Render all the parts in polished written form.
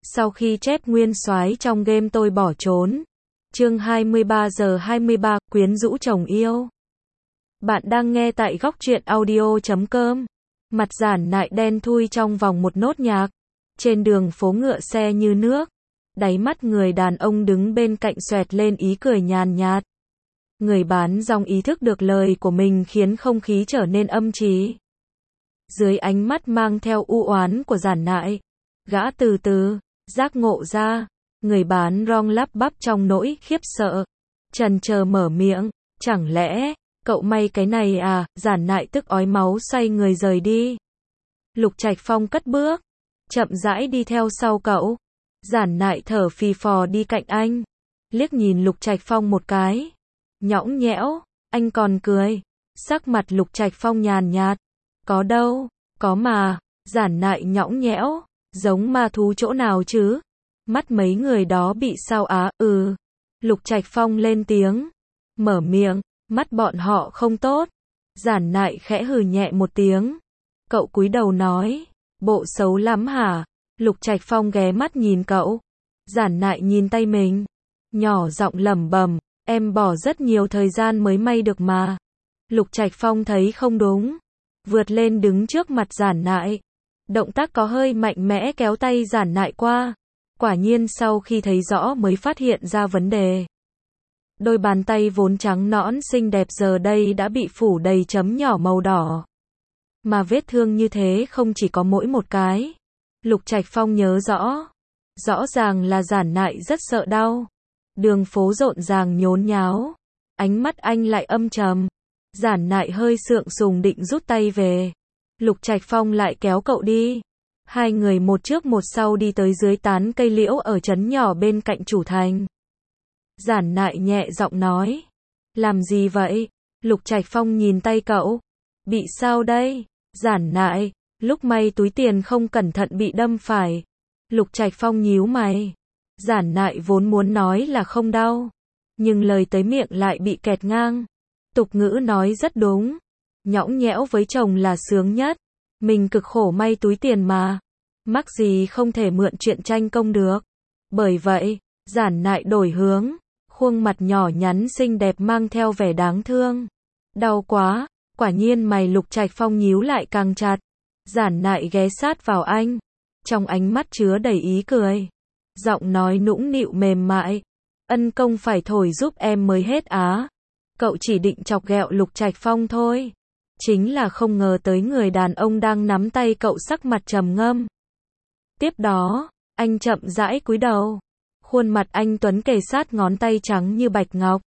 Sau khi chép nguyên soái trong game tôi bỏ trốn. Chương 23 giờ 23, quyến rũ chồng yêu. Bạn đang nghe tại góc truyện audio.com. Mặt Giản Nại đen thui trong vòng một nốt nhạc. Trên đường phố ngựa xe như nước. Đáy mắt người đàn ông đứng bên cạnh xoẹt lên ý cười nhàn nhạt. Người bán rong ý thức được lời của mình khiến không khí trở nên âm trì. Dưới ánh mắt mang theo u oán của Giản Nại, gã từ từ giác ngộ ra, người bán rong lắp bắp trong nỗi khiếp sợ, chần chờ mở miệng, chẳng lẽ cậu may cái này à? Giản Nại tức ói máu xoay người rời đi. Lục Trạch Phong cất bước, chậm rãi đi theo sau cậu. Giản Nại thở phì phò đi cạnh anh, liếc nhìn Lục Trạch Phong một cái, nhõng nhẽo, anh còn cười. Sắc mặt Lục Trạch Phong nhàn nhạt, có đâu, có mà. Giản Nại nhõng nhẽo, giống ma thú chỗ nào chứ? Mắt mấy người đó bị sao á? Lục Trạch Phong lên tiếng, mở miệng, mắt bọn họ không tốt. Giản Nại khẽ hừ nhẹ một tiếng. Cậu cúi đầu nói, bộ xấu lắm hả? Lục Trạch Phong ghé mắt nhìn cậu. Giản Nại nhìn tay mình, nhỏ giọng lẩm bẩm, em bỏ rất nhiều thời gian mới may được mà. Lục Trạch Phong thấy không đúng, vượt lên đứng trước mặt Giản Nại. Động tác có hơi mạnh mẽ kéo tay Giản Nại qua. Quả nhiên sau khi thấy rõ mới phát hiện ra vấn đề. Đôi bàn tay vốn trắng nõn xinh đẹp giờ đây đã bị phủ đầy chấm nhỏ màu đỏ. Mà vết thương như thế không chỉ có mỗi một cái. Lục Trạch Phong nhớ rõ. Rõ ràng là Giản Nại rất sợ đau. Đường phố rộn ràng nhốn nháo. Ánh mắt anh lại âm trầm. Giản Nại hơi sượng sùng định rút tay về. Lục Trạch Phong lại kéo cậu đi. Hai người một trước một sau đi tới dưới tán cây liễu ở trấn nhỏ bên cạnh chủ thành. Giản Nại nhẹ giọng nói. Làm gì vậy? Lục Trạch Phong nhìn tay cậu. Bị sao đây? Giản Nại, lúc may túi tiền không cẩn thận bị đâm phải. Lục Trạch Phong nhíu mày. Giản Nại vốn muốn nói là không đau, nhưng lời tới miệng lại bị kẹt ngang. Tục ngữ nói rất đúng. Nhõng nhẽo với chồng là sướng nhất. Mình cực khổ may túi tiền mà. Mắc gì không thể mượn chuyện tranh công được. Bởi vậy, Giản Nại đổi hướng. Khuôn mặt nhỏ nhắn xinh đẹp mang theo vẻ đáng thương. Đau quá. Quả nhiên mày Lục Trạch Phong nhíu lại càng chặt. Giản Nại ghé sát vào anh. Trong ánh mắt chứa đầy ý cười. Giọng nói nũng nịu mềm mại. Ân công phải thổi giúp em mới hết á. Cậu chỉ định chọc ghẹo Lục Trạch Phong thôi. Chính là không ngờ tới người đàn ông đang nắm tay cậu sắc mặt trầm ngâm. Tiếp đó, anh chậm rãi cúi đầu. Khuôn mặt anh tuấn kề sát ngón tay trắng như bạch ngọc.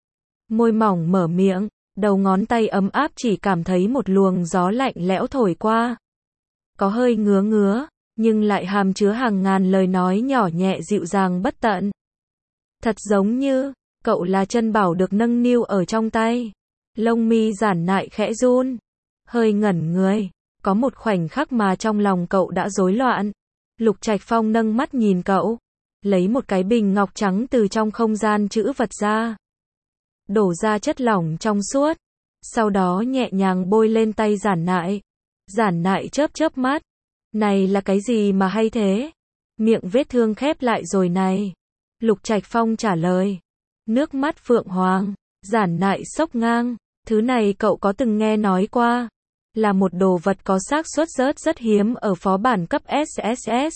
Môi mỏng mở miệng, đầu ngón tay ấm áp chỉ cảm thấy một luồng gió lạnh lẽo thổi qua. Có hơi ngứa ngứa, nhưng lại hàm chứa hàng ngàn lời nói nhỏ nhẹ dịu dàng bất tận. Thật giống như, cậu là chân bảo được nâng niu ở trong tay. Lông mi Giản Nại khẽ run, hơi ngẩn người. Có một khoảnh khắc mà trong lòng cậu đã rối loạn. Lục Trạch Phong nâng mắt nhìn cậu, lấy một cái bình ngọc trắng từ trong không gian trữ vật ra, đổ ra chất lỏng trong suốt, sau đó nhẹ nhàng bôi lên tay Giản Nại. Giản Nại chớp chớp mắt, này là cái gì mà hay thế? Miệng vết thương khép lại rồi này. Lục Trạch Phong trả lời, nước mắt phượng hoàng. Giản Nại sốc ngang, thứ này cậu có từng nghe nói qua, là một đồ vật có xác suất rớt rất hiếm ở phó bản cấp SSS.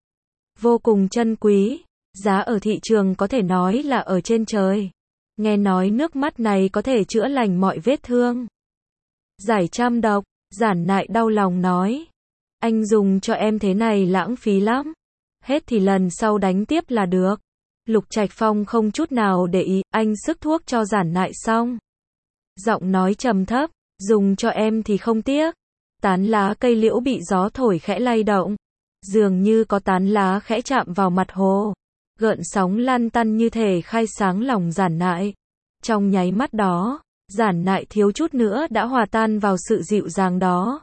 Vô cùng chân quý, giá ở thị trường có thể nói là ở trên trời. Nghe nói nước mắt này có thể chữa lành mọi vết thương, giải trăm độc. Giản Nại đau lòng nói, anh dùng cho em thế này lãng phí lắm. Hết thì lần sau đánh tiếp là được. Lục Trạch Phong không chút nào để ý, anh sức thuốc cho Giản Nại xong. Giọng nói trầm thấp, dùng cho em thì không tiếc. Tán lá cây liễu bị gió thổi khẽ lay động. Dường như có tán lá khẽ chạm vào mặt hồ. Gợn sóng lăn tăn như thể khai sáng lòng Giản Nại. Trong nháy mắt đó, Giản Nại thiếu chút nữa đã hòa tan vào sự dịu dàng đó.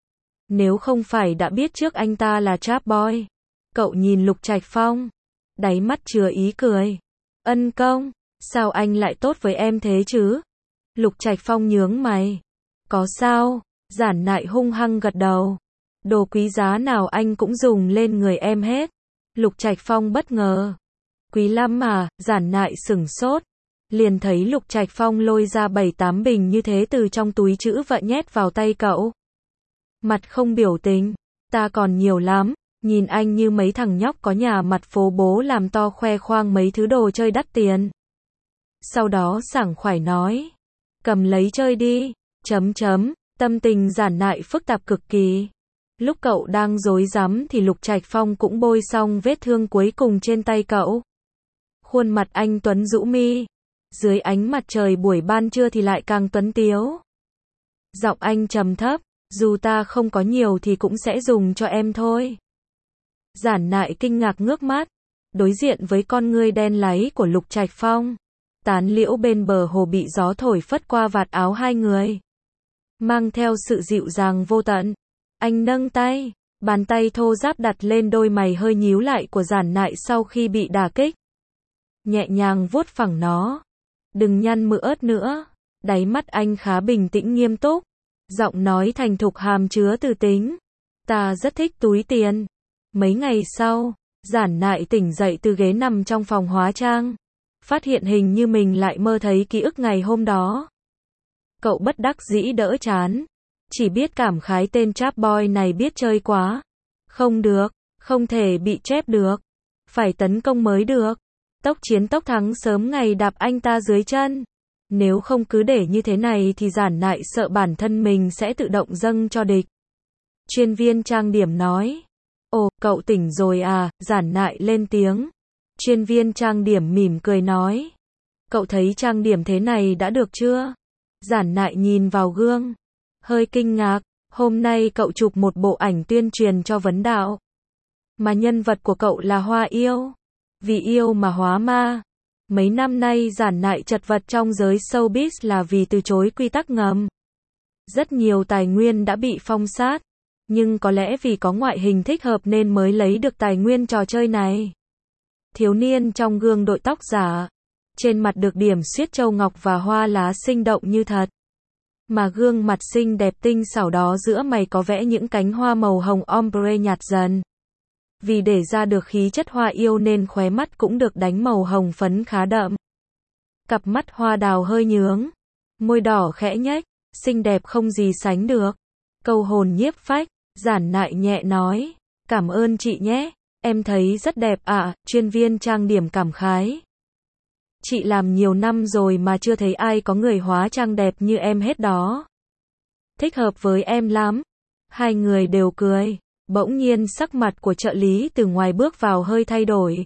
Nếu không phải đã biết trước anh ta là trap boy. Cậu nhìn Lục Trạch Phong, đáy mắt chứa ý cười. Ân công, sao anh lại tốt với em thế chứ? Lục Trạch Phong nhướng mày. Có sao? Giản Nại hung hăng gật đầu. Đồ quý giá nào anh cũng dùng lên người em hết. Lục Trạch Phong bất ngờ. Quý lắm mà, Giản Nại sửng sốt. Liền thấy Lục Trạch Phong lôi ra 7-8 bình như thế từ trong túi trữ vật nhét vào tay cậu. Mặt không biểu tình. Ta còn nhiều lắm. Nhìn anh như mấy thằng nhóc có nhà mặt phố bố làm to khoe khoang mấy thứ đồ chơi đắt tiền. Sau đó sảng khoái nói. Cầm lấy chơi đi. Tâm tình Giản Nại phức tạp cực kỳ. Lúc cậu đang rối rắm thì Lục Trạch Phong cũng bôi xong vết thương cuối cùng trên tay cậu. Khuôn mặt anh tuấn rũ mi. Dưới ánh mặt trời buổi ban trưa thì lại càng tuấn tiếu. Giọng anh trầm thấp. Dù ta không có nhiều thì cũng sẽ dùng cho em thôi. Giản Nại kinh ngạc ngước mắt. Đối diện với con ngươi đen láy của Lục Trạch Phong. Tán liễu bên bờ hồ bị gió thổi phất qua vạt áo hai người. Mang theo sự dịu dàng vô tận. Anh nâng tay. Bàn tay thô ráp đặt lên đôi mày hơi nhíu lại của Giản Nại sau khi bị đả kích. Nhẹ nhàng vuốt phẳng nó. Đừng nhăn mỡ nữa. Đáy mắt anh khá bình tĩnh nghiêm túc. Giọng nói thành thục hàm chứa từ tính. Ta rất thích túi tiền. Mấy ngày sau, Giản Nại tỉnh dậy từ ghế nằm trong phòng hóa trang. Phát hiện hình như mình lại mơ thấy ký ức ngày hôm đó. Cậu bất đắc dĩ đỡ chán. Chỉ biết cảm khái tên trap boy này biết chơi quá. Không được, không thể bị chép được. Phải tấn công mới được. Tốc chiến tốc thắng sớm ngày đạp anh ta dưới chân. Nếu không cứ để như thế này thì Giản Nại sợ bản thân mình sẽ tự động dâng cho địch. Chuyên viên trang điểm nói. Ồ, cậu tỉnh rồi à, Giản Nại lên tiếng. Chuyên viên trang điểm mỉm cười nói. Cậu thấy trang điểm thế này đã được chưa? Giản Nại nhìn vào gương. Hơi kinh ngạc, hôm nay cậu chụp một bộ ảnh tuyên truyền cho vấn đạo. Mà nhân vật của cậu là Hoa Yêu. Vì yêu mà hóa ma. Mấy năm nay Giản Nại chật vật trong giới showbiz là vì từ chối quy tắc ngầm. Rất nhiều tài nguyên đã bị phong sát. Nhưng có lẽ vì có ngoại hình thích hợp nên mới lấy được tài nguyên trò chơi này. Thiếu niên trong gương đội tóc giả. Trên mặt được điểm xuyết châu ngọc và hoa lá sinh động như thật. Mà gương mặt xinh đẹp tinh xảo đó giữa mày có vẽ những cánh hoa màu hồng ombre nhạt dần. Vì để ra được khí chất hoa yêu nên khóe mắt cũng được đánh màu hồng phấn khá đậm. Cặp mắt hoa đào hơi nhướng. Môi đỏ khẽ nhếch, xinh đẹp không gì sánh được. Câu hồn nhiếp phách, Giản Nại nhẹ nói. Cảm ơn chị nhé, em thấy rất đẹp ạ, chuyên viên trang điểm cảm khái. Chị làm nhiều năm rồi mà chưa thấy ai có người hóa trang đẹp như em hết đó. Thích hợp với em lắm. Hai người đều cười. Bỗng nhiên sắc mặt của trợ lý từ ngoài bước vào hơi thay đổi.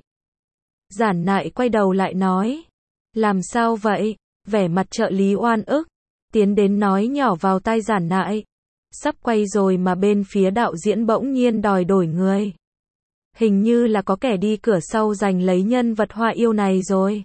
Giản Nại quay đầu lại nói. Làm sao vậy? Vẻ mặt trợ lý oan ức. Tiến đến nói nhỏ vào tai Giản Nại. Sắp quay rồi mà bên phía đạo diễn bỗng nhiên đòi đổi người. Hình như là có kẻ đi cửa sau giành lấy nhân vật Hoa Yêu này rồi.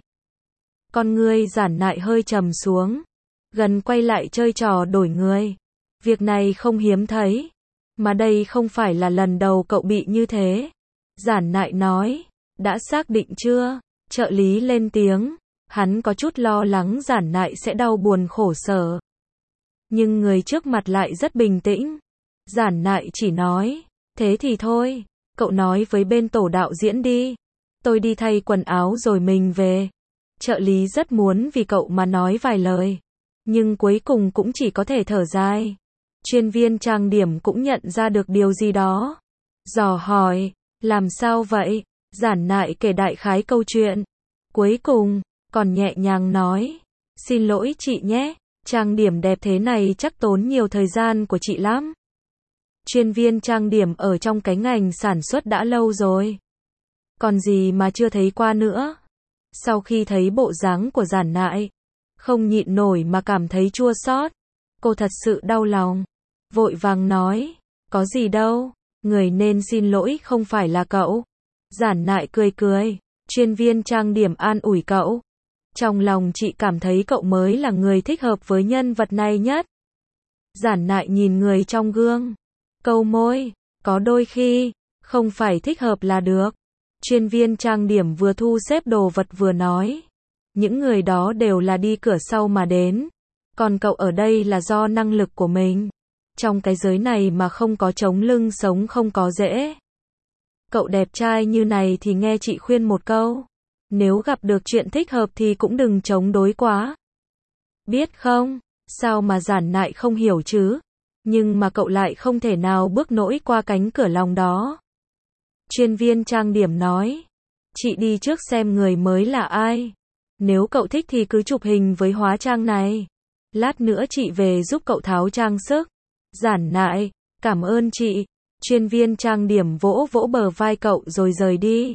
Con ngươi Giản Nại hơi trầm xuống. Gần quay lại chơi trò đổi người. Việc này không hiếm thấy. Mà đây không phải là lần đầu cậu bị như thế. Giản Nại nói. Đã xác định chưa? Trợ lý lên tiếng. Hắn có chút lo lắng Giản Nại sẽ đau buồn khổ sở. Nhưng người trước mặt lại rất bình tĩnh. Giản Nại chỉ nói. Thế thì thôi. Cậu nói với bên tổ đạo diễn đi. Tôi đi thay quần áo rồi mình về. Trợ lý rất muốn vì cậu mà nói vài lời. Nhưng cuối cùng cũng chỉ có thể thở dài. Chuyên viên trang điểm cũng nhận ra được điều gì đó. Dò hỏi. Làm sao vậy? Giản Nại kể đại khái câu chuyện. Cuối cùng, còn nhẹ nhàng nói. Xin lỗi chị nhé. Trang điểm đẹp thế này chắc tốn nhiều thời gian của chị lắm. Chuyên viên trang điểm ở trong cái ngành sản xuất đã lâu rồi. Còn gì mà chưa thấy qua nữa. Sau khi thấy bộ dáng của Giản Nại, không nhịn nổi mà cảm thấy chua xót. Cô thật sự đau lòng. Vội vàng nói, có gì đâu, người nên xin lỗi không phải là cậu. Giản Nại cười cười, chuyên viên trang điểm an ủi cậu. Trong lòng chị cảm thấy cậu mới là người thích hợp với nhân vật này nhất. Giản Nại nhìn người trong gương, câu môi, có đôi khi, không phải thích hợp là được. Chuyên viên trang điểm vừa thu xếp đồ vật vừa nói. Những người đó đều là đi cửa sau mà đến. Còn cậu ở đây là do năng lực của mình. Trong cái giới này mà không có chống lưng sống không có dễ. Cậu đẹp trai như này thì nghe chị khuyên một câu. Nếu gặp được chuyện thích hợp thì cũng đừng chống đối quá. Biết không, sao mà Giản Nại không hiểu chứ? Nhưng mà cậu lại không thể nào bước nổi qua cánh cửa lòng đó. Chuyên viên trang điểm nói. Chị đi trước xem người mới là ai. Nếu cậu thích thì cứ chụp hình với hóa trang này. Lát nữa chị về giúp cậu tháo trang sức. Giản Nại, cảm ơn chị. Chuyên viên trang điểm vỗ vỗ bờ vai cậu rồi rời đi.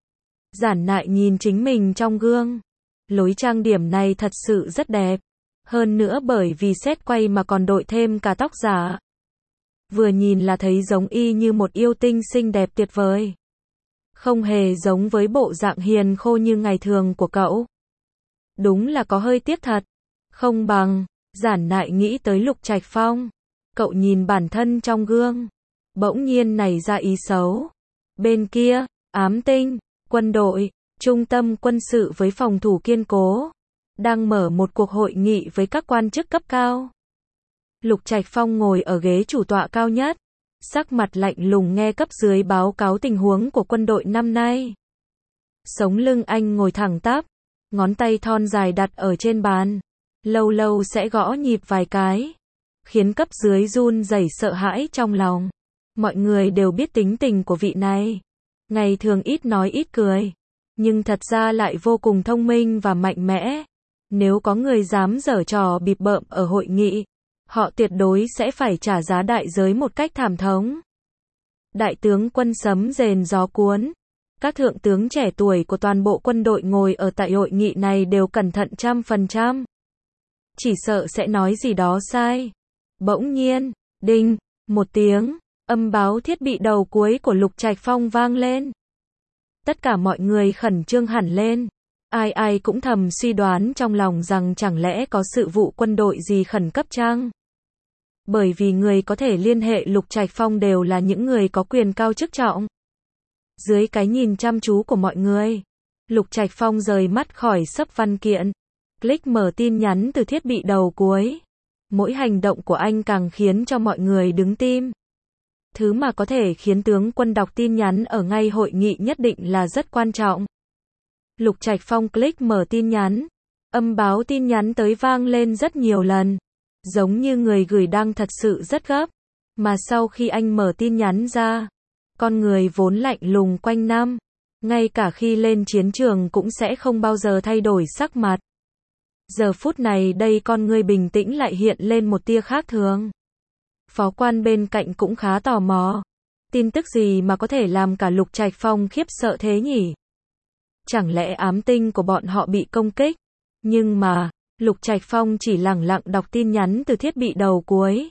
Giản Nại nhìn chính mình trong gương. Lối trang điểm này thật sự rất đẹp. Hơn nữa bởi vì set quay mà còn đội thêm cả tóc giả. Vừa nhìn là thấy giống y như một yêu tinh xinh đẹp tuyệt vời. Không hề giống với bộ dạng hiền khô như ngày thường của cậu. Đúng là có hơi tiếc thật. Không bằng, Giản Nại nghĩ tới Lục Trạch Phong. Cậu nhìn bản thân trong gương. Bỗng nhiên nảy ra ý xấu. Bên kia, ám tinh, quân đội, trung tâm quân sự với phòng thủ kiên cố. Đang mở một cuộc hội nghị với các quan chức cấp cao. Lục Trạch Phong ngồi ở ghế chủ tọa cao nhất. Sắc mặt lạnh lùng nghe cấp dưới báo cáo tình huống của quân đội năm nay. Sống lưng anh ngồi thẳng tắp. Ngón tay thon dài đặt ở trên bàn. Lâu lâu sẽ gõ nhịp vài cái. Khiến cấp dưới run rẩy sợ hãi trong lòng. Mọi người đều biết tính tình của vị này. Ngày thường ít nói ít cười. Nhưng thật ra lại vô cùng thông minh và mạnh mẽ. Nếu có người dám giở trò bịp bợm ở hội nghị, họ tuyệt đối sẽ phải trả giá đại giới một cách thảm thống. Đại tướng quân sấm rền gió cuốn. Các thượng tướng trẻ tuổi của toàn bộ quân đội ngồi ở tại hội nghị này đều cẩn thận 100%. Chỉ sợ sẽ nói gì đó sai. Bỗng nhiên, đinh, một tiếng, âm báo thiết bị đầu cuối của Lục Trạch Phong vang lên. Tất cả mọi người khẩn trương hẳn lên. Ai ai cũng thầm suy đoán trong lòng rằng chẳng lẽ có sự vụ quân đội gì khẩn cấp chăng? Bởi vì người có thể liên hệ Lục Trạch Phong đều là những người có quyền cao chức trọng. Dưới cái nhìn chăm chú của mọi người, Lục Trạch Phong rời mắt khỏi xấp văn kiện. Click mở tin nhắn từ thiết bị đầu cuối. Mỗi hành động của anh càng khiến cho mọi người đứng tim. Thứ mà có thể khiến tướng quân đọc tin nhắn ở ngay hội nghị nhất định là rất quan trọng. Lục Trạch Phong click mở tin nhắn. Âm báo tin nhắn tới vang lên rất nhiều lần. Giống như người gửi đang thật sự rất gấp. Mà sau khi anh mở tin nhắn ra, con người vốn lạnh lùng quanh năm, ngay cả khi lên chiến trường cũng sẽ không bao giờ thay đổi sắc mặt. Giờ phút này đây con người bình tĩnh lại hiện lên một tia khác thường. Phó quan bên cạnh cũng khá tò mò. Tin tức gì mà có thể làm cả Lục Trạch Phong khiếp sợ thế nhỉ? Chẳng lẽ ám tinh của bọn họ bị công kích? Nhưng mà, Lục Trạch Phong chỉ lẳng lặng đọc tin nhắn từ thiết bị đầu cuối.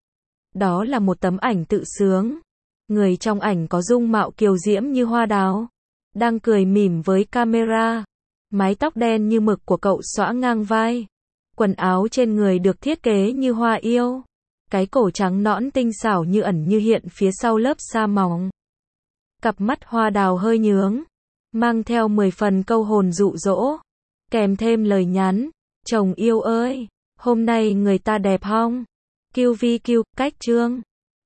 Đó là một tấm ảnh tự sướng. Người trong ảnh có dung mạo kiều diễm như hoa đào. Đang cười mỉm với camera. Mái tóc đen như mực của cậu xõa ngang vai. Quần áo trên người được thiết kế như hoa yêu. Cái cổ trắng nõn tinh xảo như ẩn như hiện phía sau lớp sa mỏng. Cặp mắt hoa đào hơi nhướng. Mang theo 10 phần câu hồn dụ dỗ. Kèm thêm lời nhắn. Chồng yêu ơi, hôm nay người ta đẹp hông? QVQ, cách chương.